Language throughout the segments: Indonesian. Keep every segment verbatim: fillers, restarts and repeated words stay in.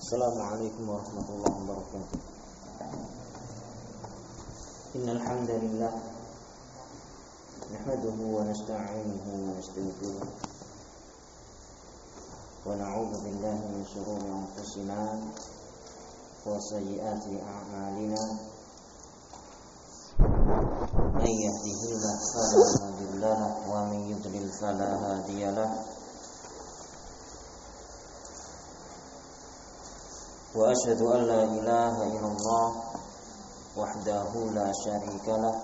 Assalamualaikum warahmatullahi wabarakatuh. Innal hamdalillah nahmaduhu wa nasta'inuhu wa nastaghfiruh wa na'udzu billahi min shururi anfusina wa sayyiati a'malina. Man yahdihillahu fala mudilla lahu wa man yudlil fala hadiya lahu. Wa asyhadu an la ilaha illallah wahdahu la syarika lah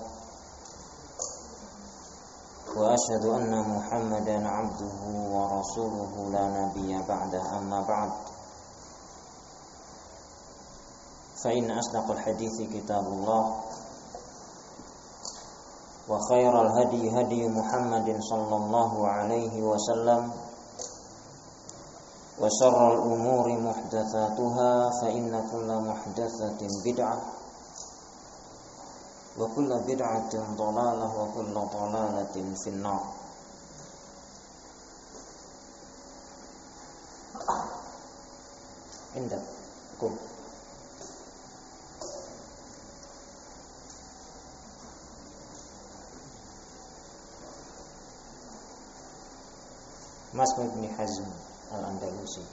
wa asyhadu anna Muhammadan abduhu wa rasuluhu la nabiyya ba'da, amma ba'd. Fa inna asdaqal hadithi kitabullah wa khairal hadi hadi Muhammadin sallallahu alaihi wasallam wa syarrul umuri muhdatsatuha fa inna kulla muhdatsatin bid'ah wa kulla bid'atin dhalalah wa kulla dhalalatin finnar. Indah kum Mas Ibn Hazm Al-Andalusi.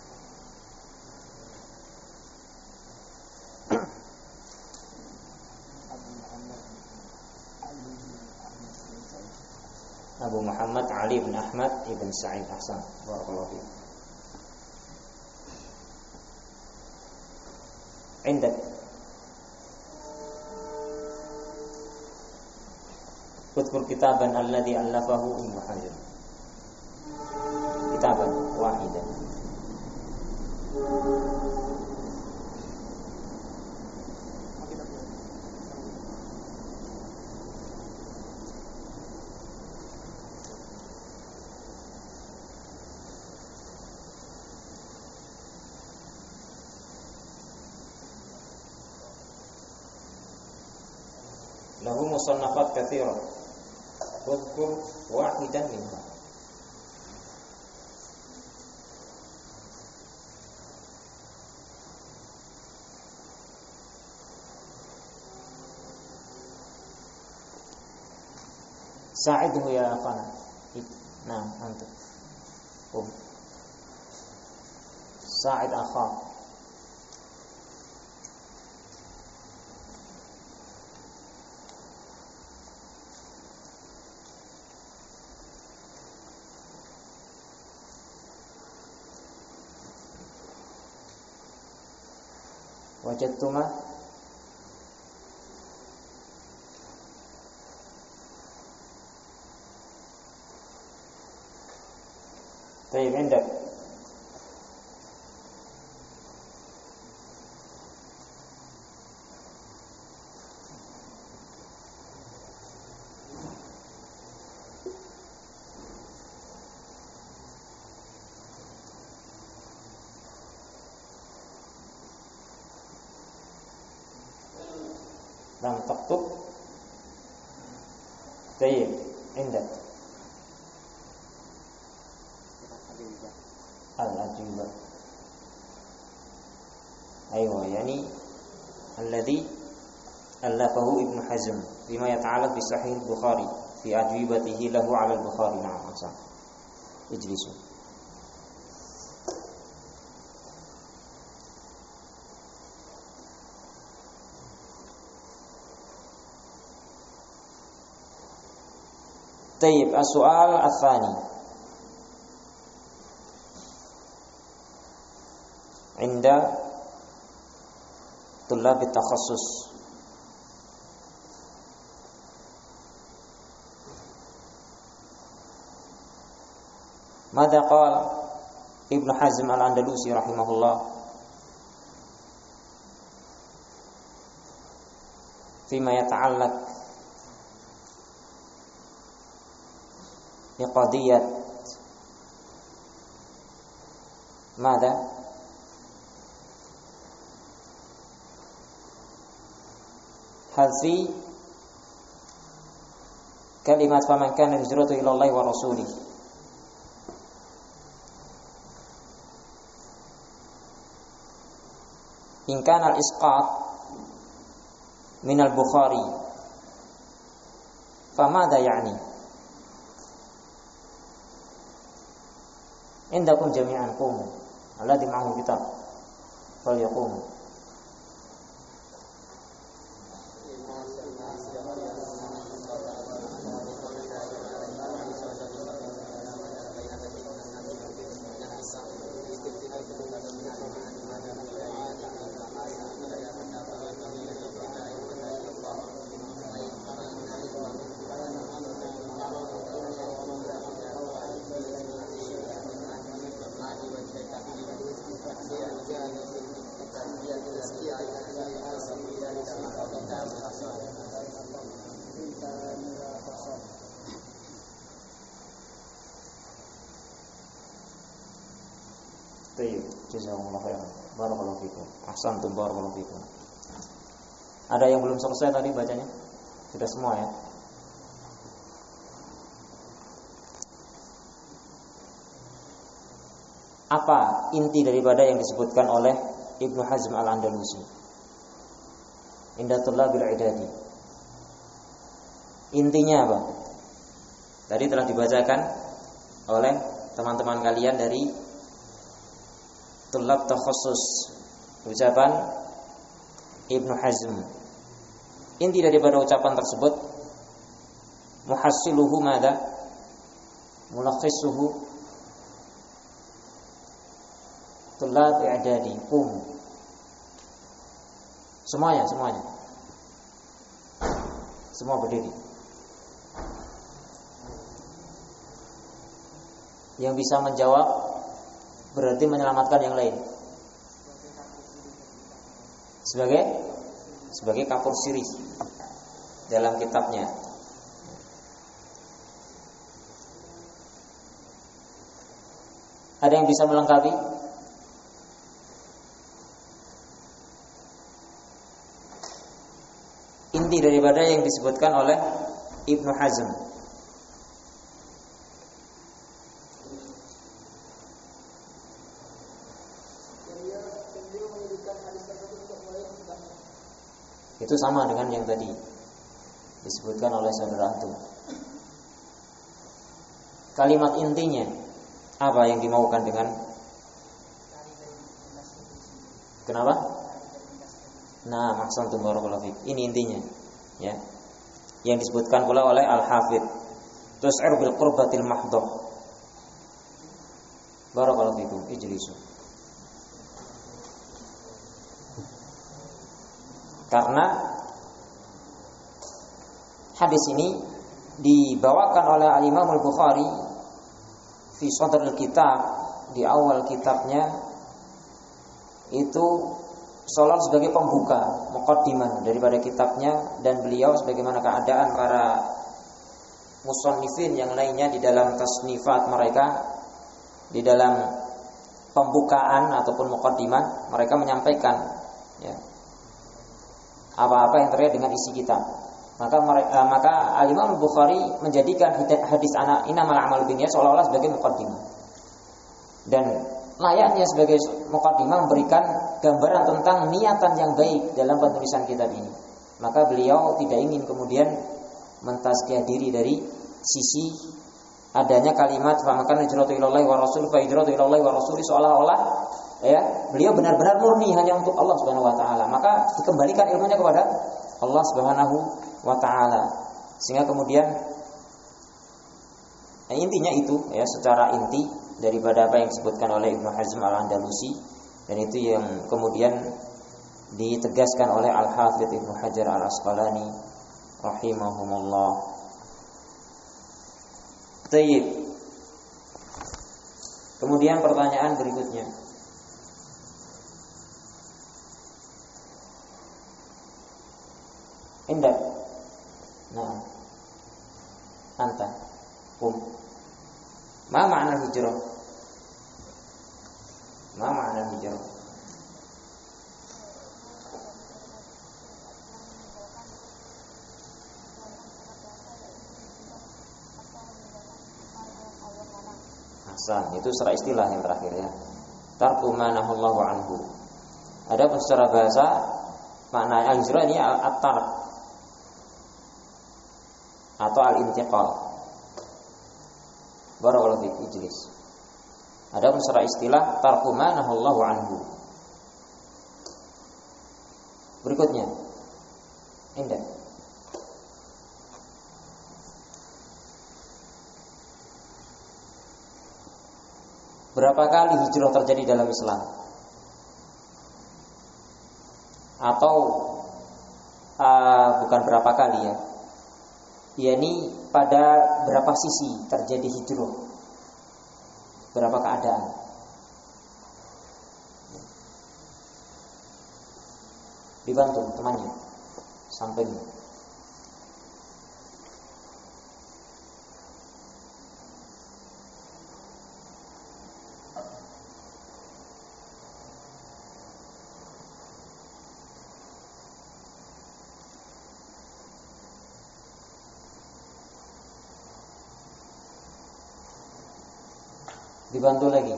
Abu Muhammad Ali bin Ahmad ibn Sa'id Ahsan. Barakallahu fiik. Indak Kutbul kitaban alladhi allafahu Ibnu Hajar. Kitaban wahidan. Lahu musannafat katsirah. Wadhkur wahidan minha. Sa'idhu ya akhana. Nah, antum. Um. Sa'id akha. Wajadtuma طيب عندك لم تكتب. طيب عندك الأجوبة. أيوة يعني الذي ألفه ابن حزم فيما يتعلق بصحيح البخاري في أجوبته له على البخاري. نعم أحسن. اجلسوا. طيب السؤال الثاني عند طلاب التخصص. ماذا قال ابن حزم الأندلسي رحمه الله فيما يتعلق بقضية ماذا؟ حذف كلمات فمن كان هجرته إلى الله ورسوله. in kana al-isqat min al-Bukhari famadha ya'ni indakum jami'an qumu alladhi ma'ahu kitab falyaqumu. Baik, jazakumullah khairan. Barakallahu fikum. Ahsantum barakallahu fikum. Ada yang belum selesai tadi bacanya? Sudah semua ya? Apa inti daripada yang disebutkan oleh Ibnu Hazm Al-Andalusi? Indatullah bil idadi. Intinya apa? Tadi telah dibacakan oleh teman-teman kalian dari Tulab Takhassus, ucapan Ibnu Hazm. Inti daripada ucapan tersebut, muhassiluhu madza? Mulakhisuhu Tulab i'dadi qum. Semuanya, semuanya. Semua berdiri. Yang bisa menjawab berarti menyelamatkan yang lain. Sebagai sebagai kapur sirih dalam kitabnya. Ada yang bisa melengkapi? Inti daripada yang disebutkan oleh Ibnu Hazm. Itu sama dengan yang tadi disebutkan oleh saudara antum. Kalimat intinya apa yang dimaukan dengan? Kenapa? Nah, ahsantum barakallahu fik. Ini intinya, ya. Yang disebutkan pula oleh Al-Hafidz, tus'ir bil qurbatil mahdhah. Barakallahu fikum. Ijlisu. Karena hadis ini dibawakan oleh Al-Imam Al-Bukhari fi sadril kitab, di awal kitabnya itu seolah sebagai pembuka, muqaddimah daripada kitabnya, dan beliau sebagaimana keadaan para musannifin yang lainnya di dalam tasnifat mereka, di dalam pembukaan ataupun muqaddimah mereka menyampaikan, ya, apa-apa yang terkait dengan isi kitab. Maka mereka, maka Al-Imam Al-Bukhari menjadikan hadis anak inamal a'malu binniyat seolah-olah sebagai muqaddimah. Dan layaknya sebagai muqaddimah memberikan gambaran tentang niatan yang baik dalam penulisan kitab ini. Maka beliau tidak ingin kemudian mentazkiyah diri dari sisi adanya kalimat fa maka hijratu ilallahi wa rasul fa hijratu ilallahi wa rasuli, seolah-olah ya beliau benar-benar murni hanya untuk Allah Subhanahu wa taala. Maka dikembalikan ilmunya kepada Allah Subhanahu wa taala. Sehingga kemudian nah, intinya itu ya, secara inti daripada apa yang disebutkan oleh Ibnu Hazm Al-Andalusi, dan itu yang kemudian ditegaskan oleh Al-Hafidz Ibnu Hajar Al-Asqalani rahimahumullah. Baik. Kemudian pertanyaan berikutnya. Indah. Nah. Anta. Kum. Ma makna hijrah? Ma makna hijrah? Ahsan, itu secara istilah yang terakhir ya. Tarku ma nahallahu anhu. Adapun secara bahasa makna al-hijrah ini at-tark atau al-intiqal. Barakallahu fiik ijlis. Adapun secara istilah tarku ma nahallahu anhu. Berikutnya. Indah. Berapa kali hijrah terjadi dalam Islam? Atau uh, bukan berapa kali ya? yakni pada berapa sisi terjadi hijrah, berapa keadaan. Dibantu temannya sampingnya. Dibantu lagi.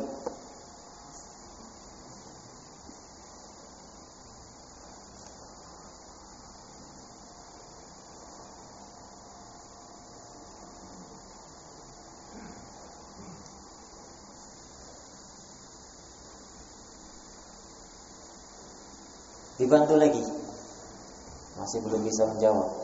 Dibantu lagi. Masih belum bisa menjawab.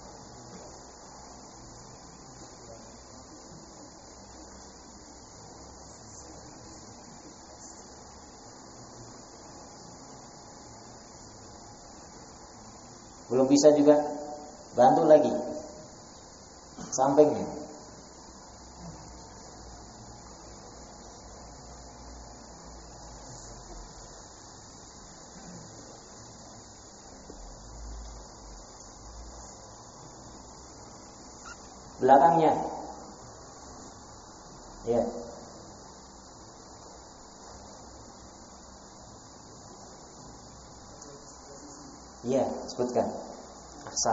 Belum bisa juga, bantu lagi sampingnya. Belakangnya. Ya. Iya, sebutkan. Ahsan.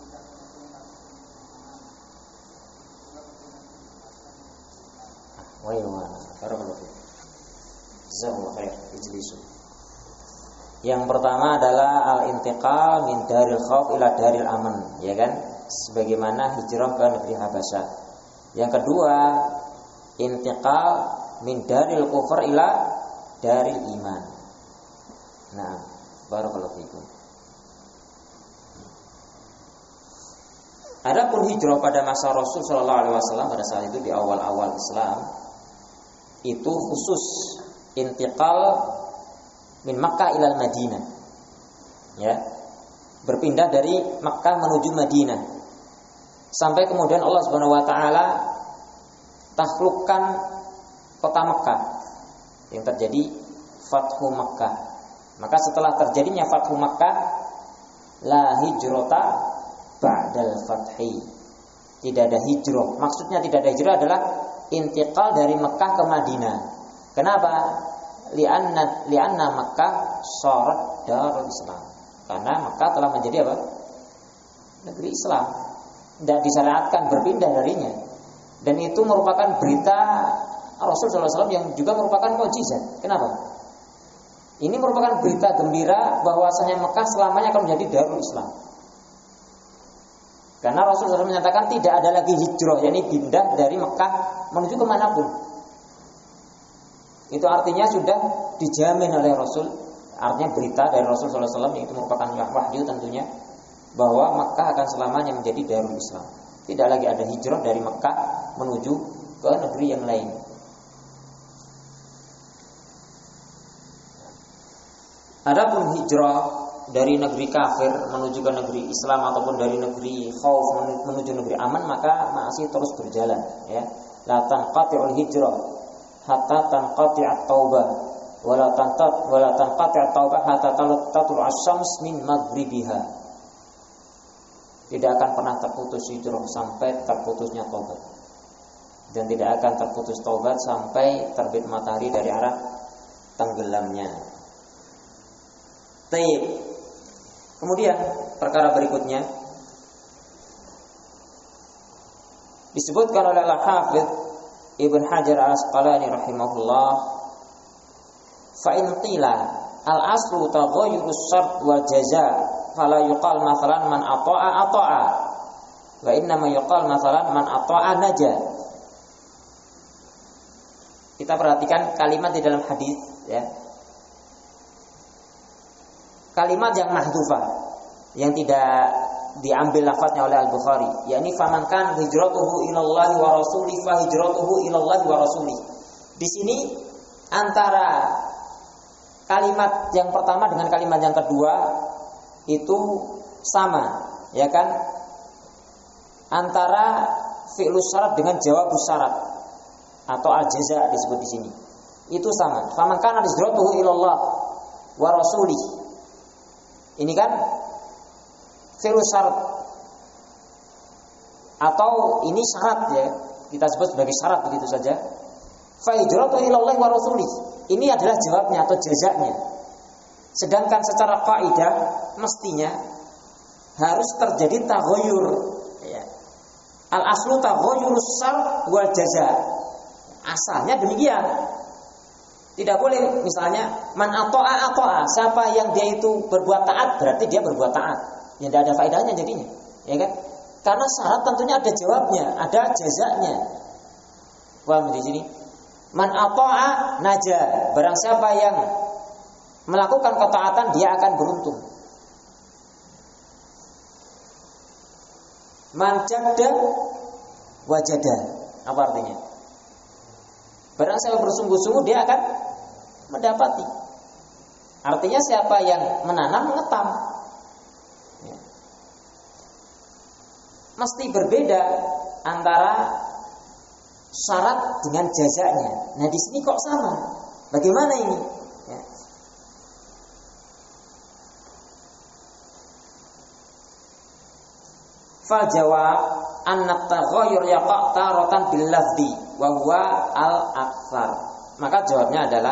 Wa yana barakallahu fiik. Jazakumullahu khair. Ijlisu. Yang pertama adalah al-intiqal min daril khauf ila daril aman, ya kan? Sebagaimana hijrah ke negeri Habasyah. Yang kedua, intiqal min daril kufur ila daril iman. Nah, barakallahu fiikum. Adapun hijrah pada masa Rasul sallallahu alaihi wasallam pada saat itu di awal-awal Islam itu khusus intiqal min Makkah ilal Madinah. Ya. Berpindah dari Makkah menuju Madinah. Sampai kemudian Allah Subhanahu wa taala taklukkan kota Makkah yang terjadi Fathu Makkah. Maka setelah terjadinya Fathu Makkah, la hijrata ba'dal fathi. Tidak ada hijrah. Maksudnya tidak ada hijrah adalah intiqal dari Mekah ke Madinah. Kenapa? Li'anna li'anna Mekah syarat darul Islam. Karena Mekah telah menjadi apa? Negeri Islam. Tidak disyariatkan berpindah darinya. Dan itu merupakan berita Rasul sallallahu alaihi wasallam yang juga merupakan mukjizat. Kenapa? Ini merupakan berita gembira bahwasanya Mekah selamanya akan menjadi darul Islam. Karena Rasulullah menyatakan tidak ada lagi hijrah, yakni pindah dari Mekah menuju kemanapun. Itu artinya sudah dijamin oleh Rasul. Artinya berita dari Rasul sallallahu alaihi wasallam yang itu merupakan wahyu tentunya, bahwa Mekah akan selamanya menjadi darul Islam. Tidak lagi ada hijrah dari Mekah menuju ke negeri yang lain. Adapun hijrah dari negeri kafir menuju ke negeri Islam ataupun dari negeri khauf menuju negeri aman, maka masih terus berjalan, ya. La tanqati'ul hijrah hatta tanqati'at taubah wa la tanqat wa la tanqati'at taubah hatta tatlu asy-syams min maghribiha. Tidak akan pernah terputus hijrah sampai terputusnya taubat. Dan tidak akan terputus taubat sampai terbit matahari dari arah tenggelamnya. Taib. Kemudian perkara berikutnya disebutkan oleh Al-Hafidz Ibn Hajar Al-Asqalani rahimahullah, fa in qila al aslu taghayyurus syart wal jaza fala yuqal mathalan man ata'a ata'a wa inna ma yuqal mathalan man ata'a naja. Kita perhatikan kalimat di dalam hadis ya. Kalimat yang mahdhufah yang tidak diambil lafaznya oleh Al-Bukhari, yakni faman kan hijratuhu ilallahi wa rasuli fa hijratuhu ilallahi wa rasuli. Di sini antara kalimat yang pertama dengan kalimat yang kedua itu sama, ya kan? Antara fi'lus syarat dengan jawabus syarat atau al-jaza disebut di sini. Itu sama. Faman kana hijratuhu ilallah wa rasuli. Ini kan fi'lus syarat atau ini syarat ya, kita sebut sebagai syarat begitu saja. Fa hijratuhu ilallah wa rasuli. Ini adalah jawabnya atau jazanya. Sedangkan secara kaidah mestinya harus terjadi taghayyur ya. Al aslu taghayyurus syart wal jaza. Asalnya demikian. Tidak boleh misalnya man ata'a ata'a, siapa yang dia itu berbuat taat berarti dia berbuat taat. Ya tidak ada faedahnya jadinya, ya kan? Karena syarat tentunya ada jawabnya, ada jazanya. Paham di sini? Man ata'a naja, barang siapa yang melakukan ketaatan dia akan beruntung. Man jadda wajada, apa artinya? Barang siapa bersungguh-sungguh dia akan mendapati. Artinya siapa yang menanam mengetam ya. Mesti berbeda antara syarat dengan jazanya. Nah di sini kok sama? Bagaimana ini? Ya. Fal jawab anna taghayyur yaqa' taratan bil lafzi wa huwa al aktsar. Maka jawabnya adalah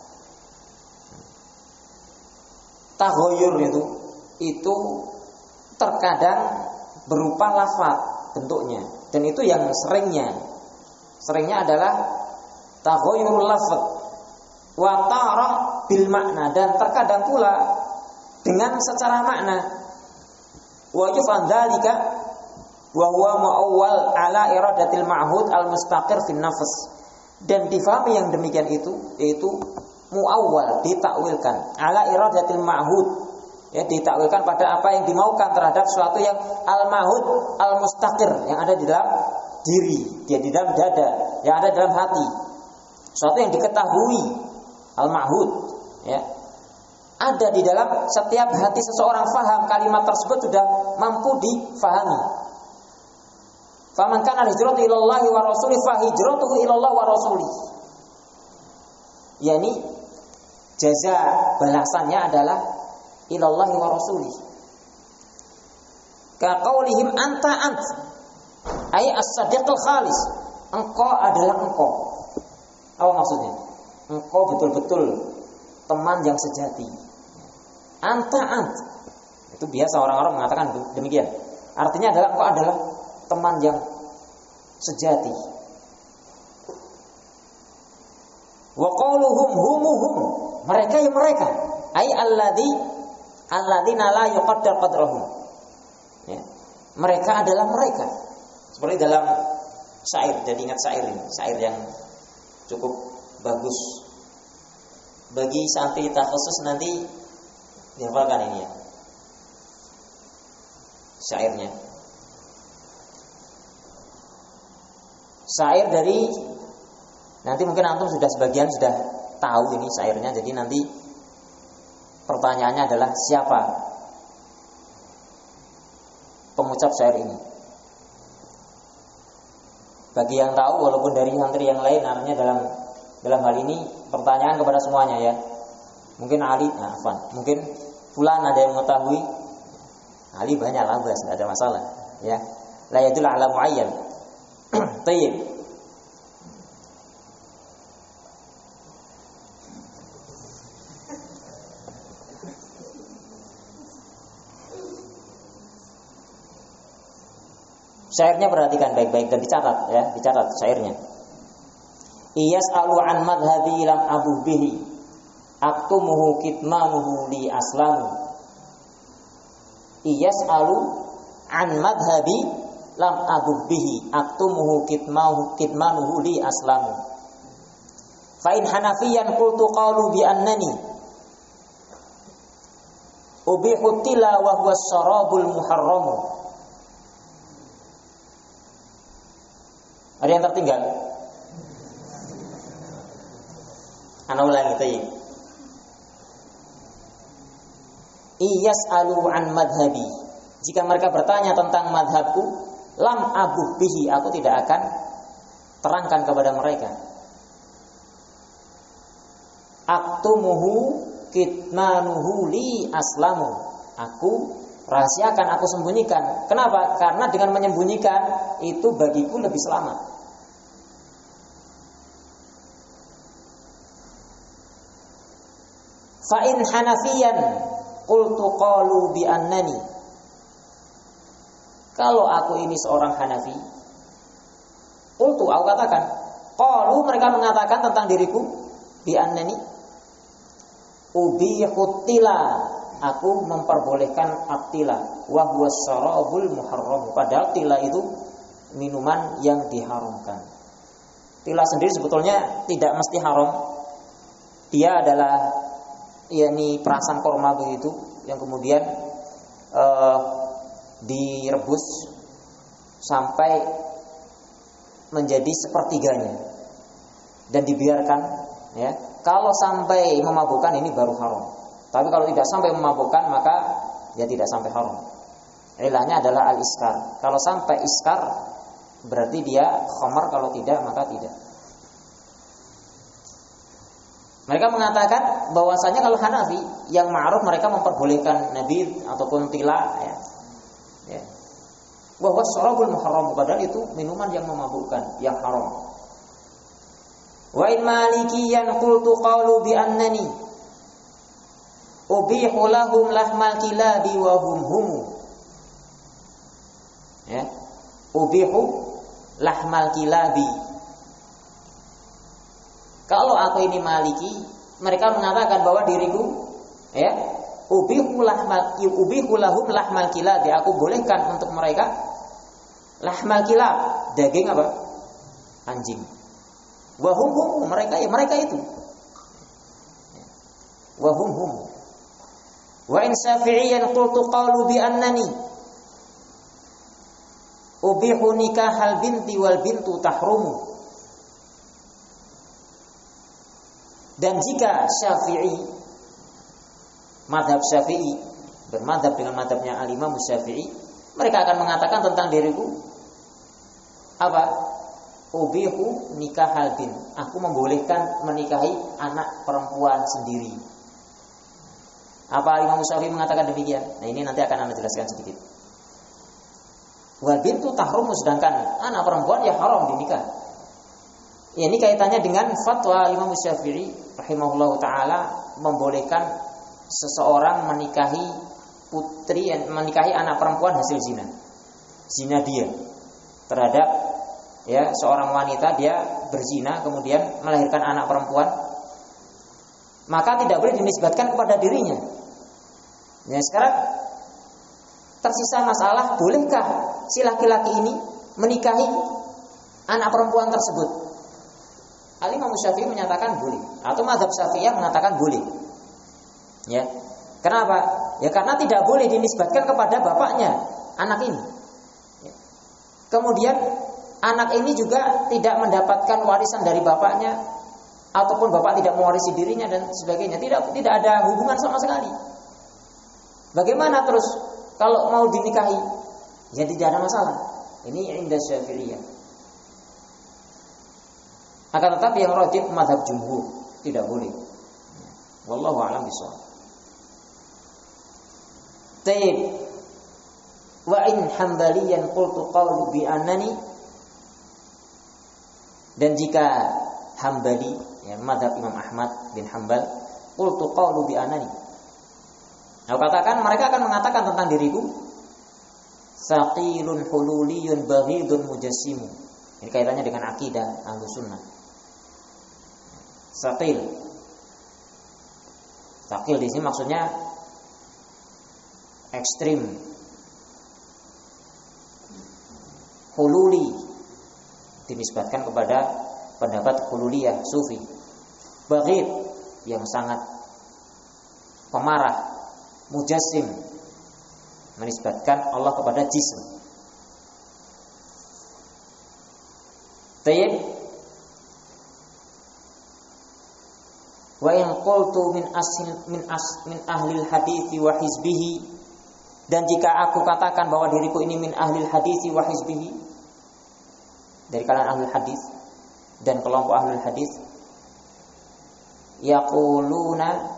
taghayyur itu itu terkadang berupa lafaz bentuknya, dan itu yang seringnya seringnya adalah taghayyurul lafaz wa tara bil makna, dan terkadang pula dengan secara makna. Wa yufan dzalika wa huwa muawwal ala iradatil ma'hud al mustaqir fin nafs, dan difahami yang demikian itu yaitu muawwal, ditakwilkan ala iradatil ma'hud ya, ditakwilkan pada apa yang dimaukan terhadap sesuatu yang al-mahud al-mustaqir, yang ada di dalam diri, dia di dalam dada, yang ada dalam hati, sesuatu yang diketahui al-mahud ya, ada di dalam setiap hati seseorang. Faham kalimat tersebut sudah mampu difahami. Faman kana hijratuhu ilallahi wa rasuli fa hijratuhu ilallah wa rasuli. Yani jaza balasannya adalah ilallahi wa rasuli. Ka qaulihim anta ant, ay as-sadiqul khalis. Engkau adalah engkau. Apa maksudnya? Engkau betul-betul teman yang sejati. Anta ant. Itu biasa orang-orang mengatakan demikian. Artinya adalah engkau adalah teman yang sejati. Wa qauluhum humuhum, mereka yang mereka, ai alladzi alladzina la yuqaddar qadrahum ya, mereka adalah mereka. Seperti dalam syair, jadi ingat syair ini, syair yang cukup bagus bagi santri kita khusus nanti dihafalkan ini ya, syairnya. Syair dari, nanti mungkin antum sudah sebagian sudah tahu ini syairnya, jadi nanti pertanyaannya adalah siapa pengucap syair ini. Bagi yang tahu, walaupun dari santri yang lain, artinya dalam dalam hal ini pertanyaan kepada semuanya ya. Mungkin Ali, nah, afwan, mungkin fulan ada yang mengetahui. Ali banyak lah, bahas, tidak ada masalah ya. La yadul ala muayyan. Tayyib. Syairnya perhatikan baik-baik dan dicatat ya, dicatat syairnya. Iyas alu an madhabi lam abuh bihi aktumuhu kitmanuhu li aslamu. Iyas'alu an madhabi lam abuh bihi aktumuhu kitmanuhu kitmanuhu li aslamu. Fa in hanafiyan qultu qalu bi annani ubihu tila wa huwa syarabul muharramu. Ada yang tertinggal? Ana ulangi tadi. Iyas'alu an madhabi. Jika mereka bertanya tentang madhabku, lam abuh bihi, aku tidak akan terangkan kepada mereka. Aktumuhu kitmanuhu li aslamu. Aku rahasiakan, aku sembunyikan. Kenapa? Karena dengan menyembunyikan itu bagiku lebih selamat. Fa in hanafiyan qultu qalu bi annani. Kalau aku ini seorang Hanafi, qultu, aku katakan, qalu, mereka mengatakan tentang diriku, bi annani ubihu tila, aku memperbolehkan at-tila, wa huwa syarabul muharram, padahal tila itu minuman yang diharamkan. Tila sendiri sebetulnya tidak mesti haram. Dia adalah yakni perasan korma begitu yang kemudian uh, direbus sampai menjadi sepertiganya dan dibiarkan, ya. Kalau sampai memabukkan ini baru haram. Tapi kalau tidak sampai memabukkan maka ya tidak sampai haram. Ilahnya adalah al-iskar. Kalau sampai iskar berarti dia khamar, kalau tidak maka tidak. Mereka mengatakan bahwasanya kalau Hanafi yang ma'ruf mereka memperbolehkan nabidh ataupun tila, ya. Ya. Wa huwa syarabul muharram, padahal itu minuman yang memabukkan, yang haram. Wa in malikiyan qultu qalu bi annani ubihu lahum lahmal kilabi wa hum hum. Ya. Ubihu lahmal kilabi. Kalau aku ini Maliki, mereka mengatakan bahwa diriku, ya, ubihu lahmal ubihu lahum lahmal kilab, aku bolehkan untuk mereka lahmal kilab, daging apa? Anjing. Wa hum hum, mereka ya mereka itu. Wa hum hum. Wa in syafi'iyyan qultu qalu bi annani ubihu nikahal binti wal bintu tahrumu. Dan jika Syafi'i, madhab Syafi'i bermadhab dengan madhabnya al-Imam Syafi'i, mereka akan mengatakan tentang diriku apa? Ubihu nikahal bin, aku membolehkan menikahi anak perempuan sendiri. Apa Imam Syafi'i mengatakan demikian? Nah, ini nanti akan Anda jelaskan sedikit. Wal bintu tahrumu, sedangkan anak perempuan ya haram dinikah. Ya, ini kaitannya dengan fatwa Imam Syafi'i rahimahullahu taala membolehkan seseorang menikahi putri, menikahi anak perempuan hasil zina. Zina dia terhadap, ya, seorang wanita, dia berzina kemudian melahirkan anak perempuan, maka tidak boleh dinisbatkan kepada dirinya. Ya, sekarang tersisa masalah, bolehkah si laki-laki ini menikahi anak perempuan tersebut? Al-Imam Syafi'i menyatakan boleh, atau mazhab Syafi'iyah mengatakan boleh. Ya. Kenapa? Ya karena tidak boleh dinisbatkan kepada bapaknya anak ini. Ya. Kemudian anak ini juga tidak mendapatkan warisan dari bapaknya, ataupun bapak tidak mewarisi dirinya dan sebagainya. Tidak tidak ada hubungan sama sekali. Bagaimana terus kalau mau dinikahi? Ya tidak ada masalah. Ini indah Syafi'iyah. Akan tetapi yang rajih mazhab jumhur, tidak boleh. Wallahu a'lam bishawab. Taib. Wa in hambaliyan qultu qawlu bi annani, dan jika Hambali, ya, mazhab Imam Ahmad bin Hambal, qultu qawlu bi annani, aku katakan, mereka akan mengatakan tentang diriku saqilun hululiyun baghidun mujassimu. Ini kaitannya dengan akidah Ahlus Sunnah. Saqil, Takil di sini maksudnya ekstrim, hululi, dinisbatkan kepada pendapat hululiyah sufi. Baghid, yang sangat pemarah, mujassim, menisbatkan Allah kepada jism. Tayyib. Wa in qultu min asl min as min ahlil hadits wa hizbihi, dan jika aku katakan bahwa diriku ini min ahlil hadits wa hizbihi, dari kalangan ahlul hadis dan kelompok ahlul hadis, yaquluna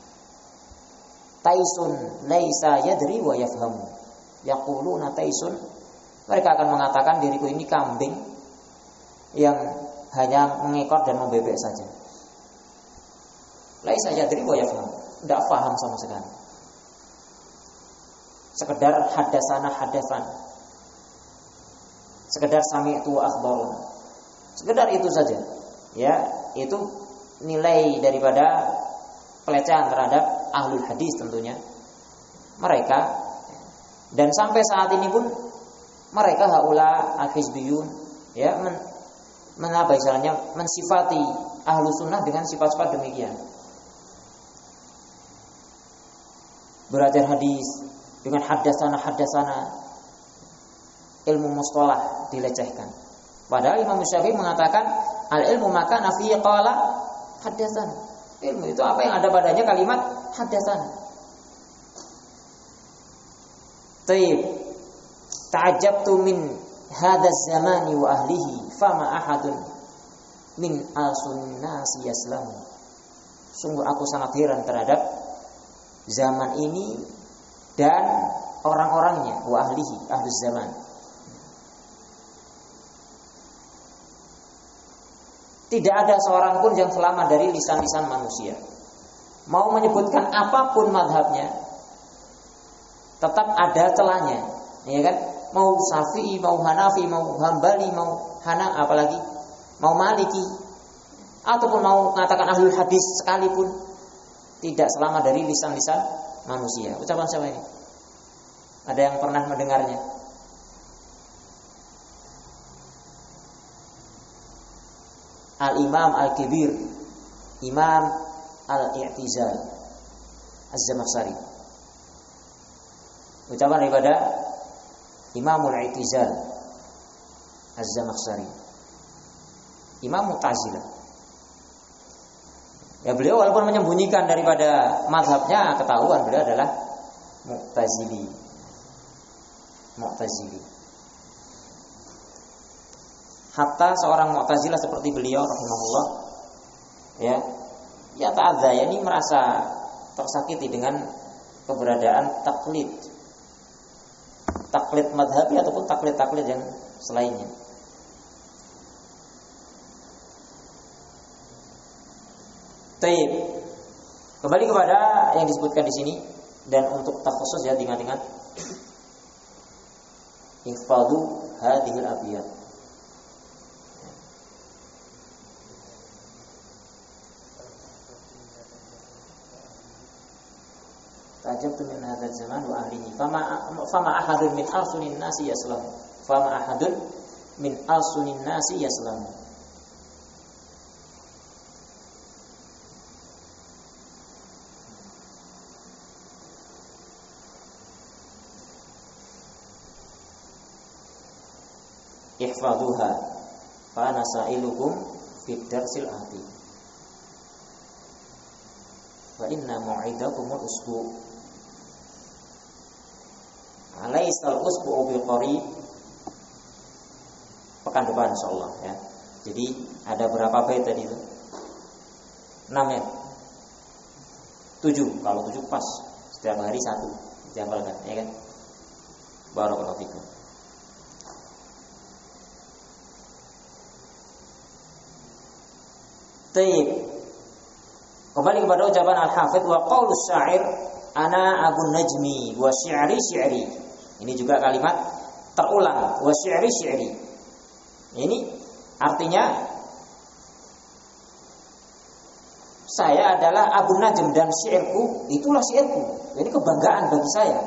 taisun laisa yadri wa yafhamu. Yaquluna taisun, mereka akan mengatakan diriku ini kambing yang hanya mengekor dan membebek saja. Laisa yadri wa yafhamu, tidak paham sama sekali. Sekedar hadasana hadasan, sekedar sami'tu wa akhbarun, sekedar itu saja. Ya, itu nilai daripada pelecehan terhadap ahlul hadis tentunya mereka. Dan sampai saat ini pun mereka haula al-hizbiyun, ya, men, menapa istilahnya, mensifati ahlu sunnah dengan sifat-sifat demikian. Belajar hadis dengan hadasana hadasana, ilmu mustalah dilecehkan. Padahal Imam Syafi'i mengatakan al ilmu maka nafi qala hadasan. Ilmu itu apa yang ada padanya kalimat hadasan. Taib. Ta'ajjabtu min hadha zamani wa ahlihi fama ahadun min asun nasi yaslamu. Sungguh aku sangat heran terhadap zaman ini dan orang-orangnya, wa ahlihi, ahlus zaman. Tidak ada seorang pun yang selamat dari lisan-lisan manusia. Mau menyebutkan apapun madhabnya, tetap ada celahnya, ya kan? Mau Syafi'i, mau Hanafi, mau Hambali, mau Hana, apalagi mau Maliki, ataupun mau mengatakan ahlul hadis sekalipun, tidak selamat dari lisan-lisan manusia. Ucapan siapa ini? Ada yang pernah mendengarnya? Al-Imam Al-Kibir, Imam Al-I'tizal Az-Zamakhsyari. Ucapan daripada Imam Al-I'tizal Az-Zamakhsyari, Imam Mu'tazilah. Ya, beliau walaupun menyembunyikan daripada mazhabnya, ketahuan beliau adalah Mu'tazili. Mu'tazili. Hatta seorang Mu'tazilah seperti beliau rahimahullah, ya, ya ta'adza, ya, ini merasa tersakiti dengan keberadaan taklid. Taklid madhabi ataupun taklid-taklid yang selainnya. Taib. Kembali kepada yang disebutkan di sini, dan untuk takhusus ya, ingat-ingat ihfadhu hadhil abiyat. Ta'ajabtu min hadzal zaman wa ahlihi fama fama ahadun min arsunin nasi yaslam. Fama ahadun min arsunin nasi yaslam. Ihfaduha fa ana sa'ilukum fid darsil ati wa inna mau'idakumul usbu alaisal usbu bil qarib. Pekan depan insyaallah ya. Jadi ada berapa bait tadi itu? enam ya. tujuh. Kalau tujuh pas. Setiap hari satu dihafalkan, ya kan? Barakallahu fikum. Taib. Kembali kepada ucapan Al-Hafidz, wa qaulus syair ana abun najmi wa syi'ri syi'ri. Ini juga kalimat terulang, wa syi'ri syi'ri. Ini artinya saya adalah Abu Najm dan syairku itulah syairku. Ini kebanggaan bagi saya.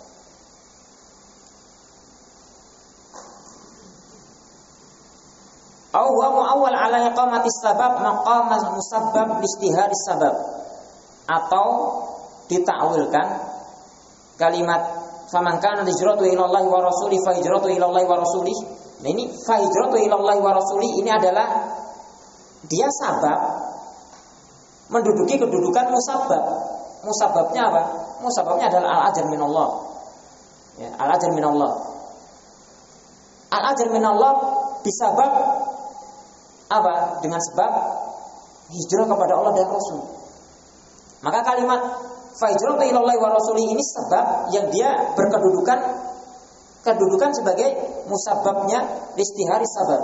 Au huwa muawwal ala iqamati sabab maqam musabbab istihari sabab, atau ditakwilkan kalimat faman kana hijratu ila Allah wa rasulih fa hijratu ila Allah wa rasulih. Nah ini fa hijratu ila Allah wa rasulih ini adalah dia sabab menduduki kedudukan musabbab. Musabbabnya apa? Musabbabnya adalah al-ajr min Allah. Ya, al-ajr min Allah. Al-ajr min Allah disabab apa? Dengan sebab hijrah kepada Allah dan Rasul. Maka kalimat fa hijratu ila Allah wa rasulih ini sebab yang dia berkedudukan kedudukan sebagai musabbabnya istihari sabab.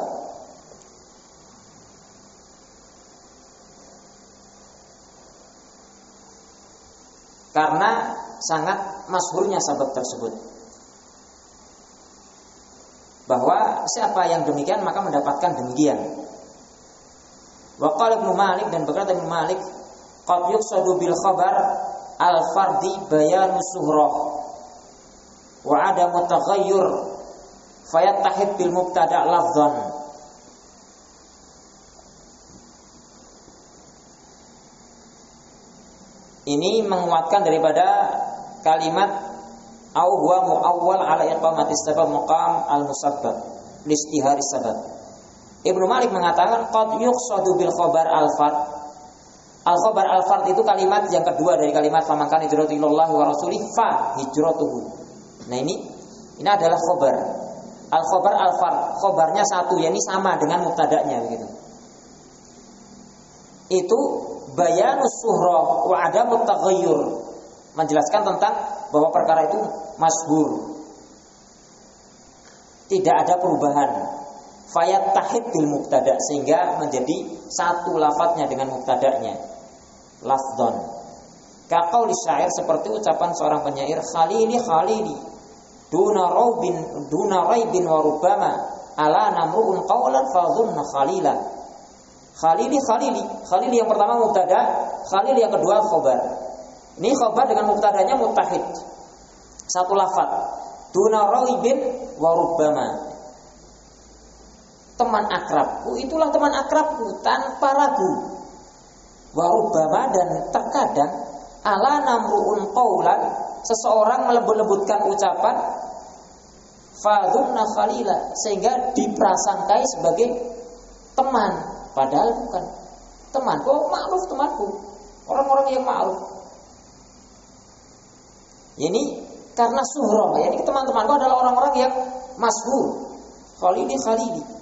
Karena sangat masyhurnya sabab tersebut, bahwa siapa yang demikian maka mendapatkan demikian. Wa qala Ibnu Malik, dan berkata Ibnu Malik, qad yuqsadu bil khabar al fardi bayanu suhrah wa adamu taghayyur fayattahid bil mubtada' lafdhan. Ini menguatkan daripada kalimat au huwa muawwal ala iqamati sabab maqam al musabbab listihari sabab. Ibnu Malik mengatakan qad yuqsadu bil khabar al fard. Al khabar al fard itu kalimat yang kedua dari kalimat faman kana hijratuhu ilallah wa rasulih fa hijratuhu. Nah ini ini adalah khabar. Al khabar al fard, khabarnya satu, yakni sama dengan mubtada'nya begitu. Itu bayanus suhrah wa adamut taghayyur, menjelaskan tentang bahwa perkara itu masyhur, tidak ada perubahan. Fayattahid bil mubtada', sehingga menjadi satu lafadznya dengan mubtada'nya, lafdhon. Kaqauli syair, seperti ucapan seorang penyair, khalili khalili duna raibin duna raibin wa rubbama ala namru'un qawlan fadhunna khalila. Khalili khalili, khalili yang pertama mubtada, khalili yang kedua khabar. Ini khabar dengan mubtadanya muttahid, satu lafadz. Duna raibin wa rubbama, teman akrabku, itulah teman akrabku tanpa ragu. Wa rubbama, dan terkadang ala namru'un qawlan, seseorang melebut-lebutkan ucapan fadhunna khalila, sehingga diprasangkai sebagai teman, padahal bukan teman. Oh, ma'ruf temanku, orang-orang yang ma'ruf. Ini karena suhrah, yani teman-temanku adalah orang-orang yang masyhur. Khalili khalili.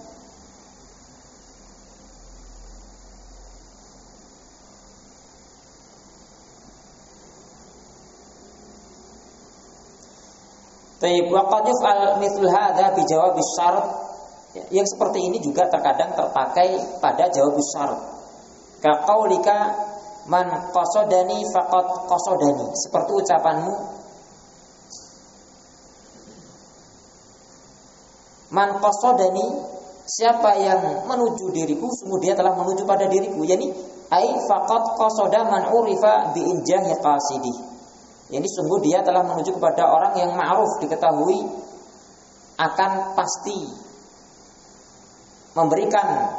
Tayyib, wa qad yuf'al mithlu hadza bi jawab syarat. Yang seperti ini juga terkadang terpakai pada jawab syarat. Ka qaulika man qasadani faqad qasadani, seperti ucapanmu man qasadani, siapa yang menuju diriku sungguh dia telah menuju pada diriku. Yani ai faqad qasada man urifa bi injahi qasidi. Ini sungguh dia telah menuju kepada orang yang ma'ruf, diketahui akan pasti memberikan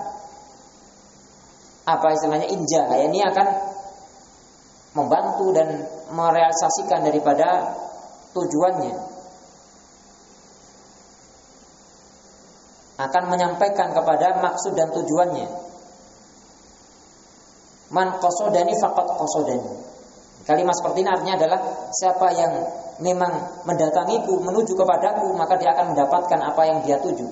apa istilahnya injah. Ini akan membantu dan merealisasikan daripada tujuannya, akan menyampaikan kepada maksud dan tujuannya. Man qasodani faqad qasodani. Kalimat seperti ini artinya adalah siapa yang memang mendatangiku, menuju kepadaku, maka dia akan mendapatkan apa yang dia tuju.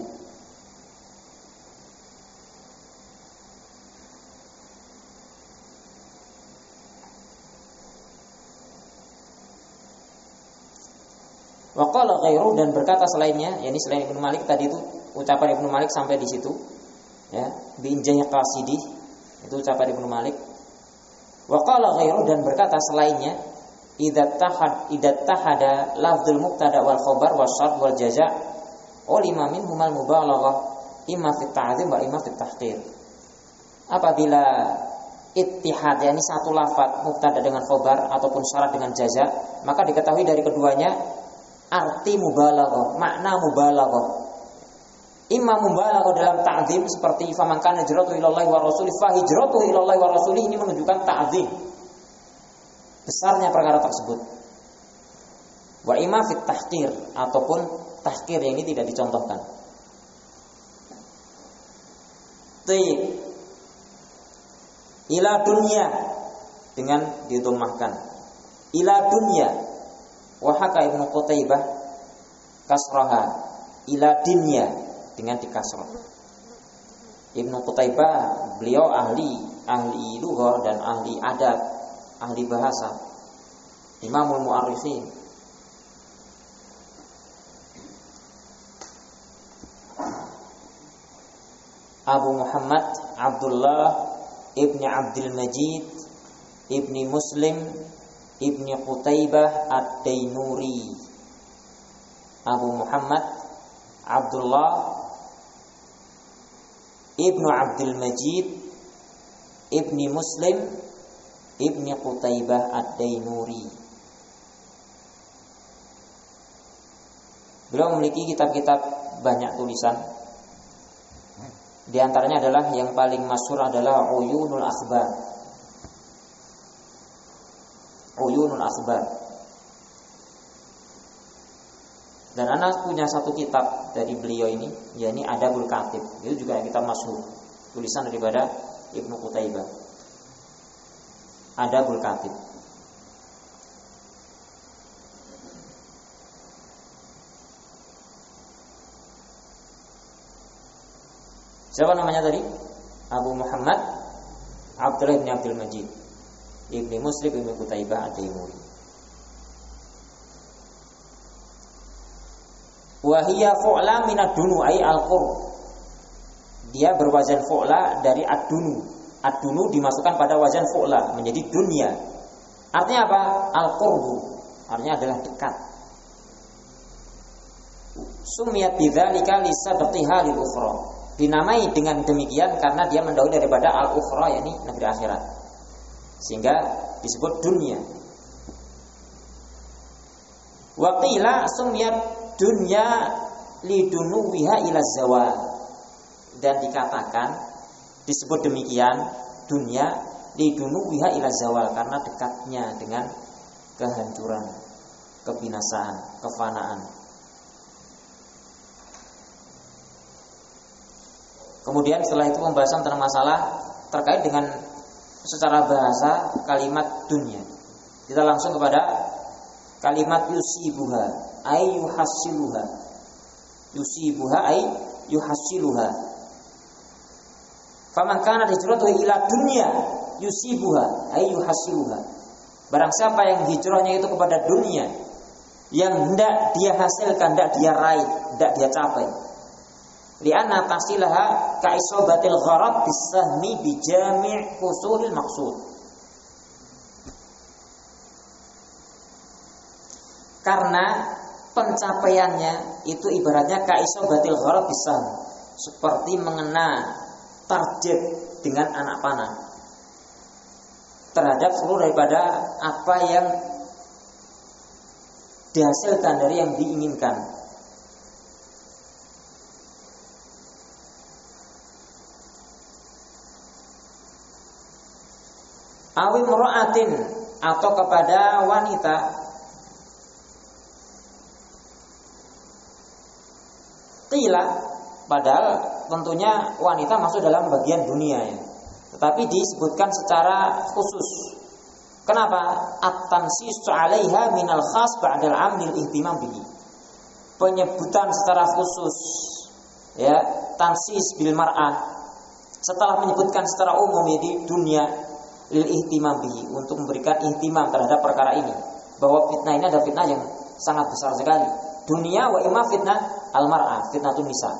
Wa qala ghairu, dan berkata selainnya, yakni selain Ibnu Malik tadi itu ucapan Ibnu Malik sampai di situ, ya, bi injahnya qasidi, itu ucapan Ibnu Malik. Wa qala ghairu, dan berkata selainnya, idza tahad idza tahada lafdzul mubtada wal khabar wasyart wal jaza' ulima minhumal mubalaghah imma fi ta'zim wa imma fi tahqir. Apabila ittihad, yakni satu lafaz mubtada dengan khobar ataupun syarat dengan jaza, maka diketahui dari keduanya arti mubalaghah, makna mubalaghah. Imma mubalaghah dalam ta'zim seperti faman kana hijratuhu ilallahi wa rasulih fa hijratuhu ilallahi wa rasulih, ini menunjukkan ta'zim, besarnya perkara tersebut. Wa imma fit tahqir, ataupun tahqir yang ini tidak dicontohkan. Tayyib. Ila dunya dengan didhammahkan. Ila dunya wa haka Ibnu Qutaibah kasraha ila dunya dengan dikasrah. Ibnu Qutaibah beliau ahli ahli lughah dan ahli adab, ahli bahasa, Imamul Mu'arrikhin. Abu Muhammad Abdullah ibni Abdul Majid ibni Muslim ibni Qutaibah Ad-Dainuri. Abu Muhammad Abdullah ibnu Abdul Majid ibni Muslim ibni Qutaibah Ad-Dainuri. Beliau memiliki kitab-kitab banyak tulisan. Di antaranya adalah yang paling masyhur adalah Uyunul Akhbar. Uyunul Akhbar. Dan anak punya satu kitab dari beliau ini, yakni Adabul Katib. Itu juga kitab masyhur, tulisan daripada Ibnu Qutaibah. Adabul Katib. Siapa namanya tadi? Abu Muhammad Abdullah bin Abdul Majid ibni Muslim ibni Qutaibah Ad-Dainuri. Wa hiya fu'la min ad-dunu ay al-qurb. Dia berwazan fu'la dari ad-dunu. Ad-dunu dimasukkan pada wazan fu'la menjadi dunya. Artinya apa? Al-qurbu. Artinya adalah dekat. Sumiyat bidzalika li sabqiha lil ukhra. Dinamai dengan demikian karena dia mendahului daripada al-ukhra, yakni negeri akhirat, sehingga disebut dunia. Wa qila sumiyat dunya lidunuwiha ila zawal, dan dikatakan disebut demikian dunia lidunuwiha ila zawal karena dekatnya dengan kehancuran, kebinasaan, kefanaan. Kemudian setelah itu pembahasan tentang masalah terkait dengan secara bahasa kalimat dunia. Kita langsung kepada kalimat yusibuha ay yuhassiluha. Yusibuha ay yuhassiluha. Faman kana hijratuhu ila dunya yusibuha ay yuhassiluha. Barang siapa yang hijrahnya itu kepada dunia, yang hendak dia hasilkan, hendak dia raih, hendak dia capai. Lianna tasilaha ka'isobatil gharad bisahmi bijami' husulil maqsud. Karena pencapaiannya itu ibaratnya ka'isobatil gharad bisahmi, seperti mengena target dengan anak panah terhadap seluruh daripada apa yang dihasilkan dari yang diinginkan. Awi mura'atin, atau kepada wanita. Qila, padahal tentunya wanita masuk dalam bagian dunia ya. Tetapi disebutkan secara khusus. Kenapa? At-tansis 'alaiha minal khas ba'dal 'amlil ihtimam bihi. Penyebutan secara khusus ya, tansis bil mar'ah setelah menyebutkan secara umum ya di dunia lil ihtimam bihi, untuk memberikan ihtimam terhadap perkara ini, bahwa fitnah ini adalah fitnah yang sangat besar sekali. Dunia wa imma fitnah al-mar'ah, fitnatun nisa.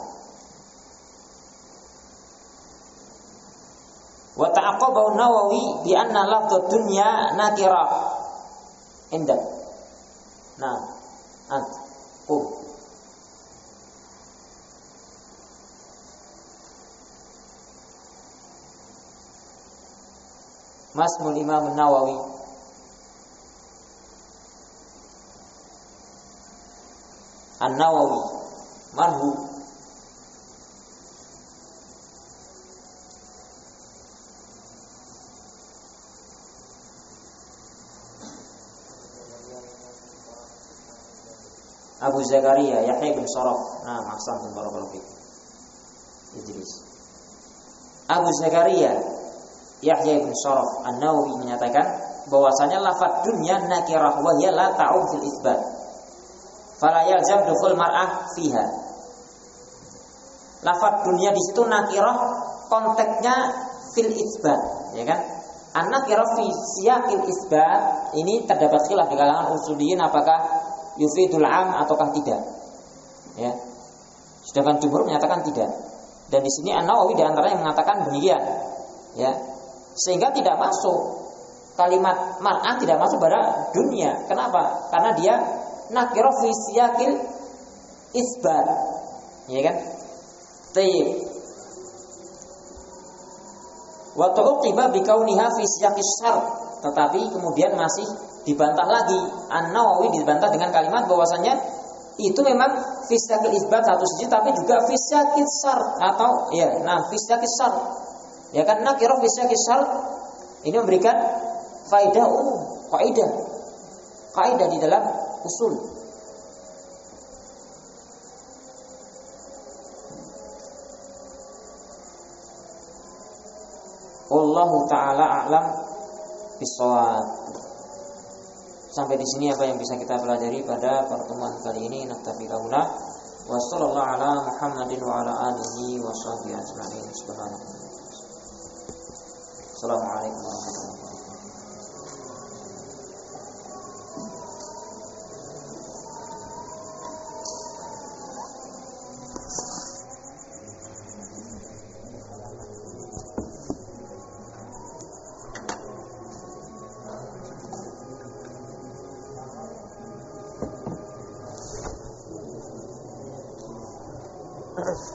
Wa ta'aqqabahu Nawawi bi anna lafdz dunya nakirah indah. Nah, ant qum. Masmul Imam An-Nawawi. An-Nawawi manhu. Abu Zakaria Yahya bin Sharaf. Nah, ahsan barakallahu fiik. Idris. Abu Zakaria Yahya bin Sharaf An-Nawawi menyatakan bahwasanya lafaz dunya nakirah wa hiya la ta'um fil itsbat. Fala yalzam dukhul mar'ah fiha. Lafaz dunya di situ nakirah, konteksnya fil itsbat, ya kan? An-nakirah fi siyaqil itsbat ini terdapat khilaf di kalangan usuliyin apakah yufidul am ataukah tidak. Ya. Sedangkan jumhur menyatakan tidak. Dan di sini An-Nawawi di antaranya mengatakan demikian. Ya. Sehingga tidak masuk kalimat mar'ah, tidak masuk pada dunia. Kenapa? Karena dia nakirah fi siyaqil isbat. Ya kan? Tayyib. Wa tuqiba bi kauniha fi siyaqis syart. Tetapi kemudian masih dibantah lagi. An-Nawawi dibantah dengan kalimat bahwasanya itu memang fi siyaqil isbat satu sisi, tapi juga fi siyaqis syart atau ya, nah fi siyaqis syart. Ya kan, nakirah fi siyaqis syart ini memberikan faedah umum, kaidah. Kaidah di dalam usul. Wallahu taala a'lam bissawab. Sampai di sini apa yang bisa kita pelajari pada pertemuan kali ini. Naktafi laula wa sallallahu ala Muhammadin wa ala alihi wa sahbihi ajma'in. Subhanallah. Assalamualaikum warahmatullahi wabarakatuh. Yes.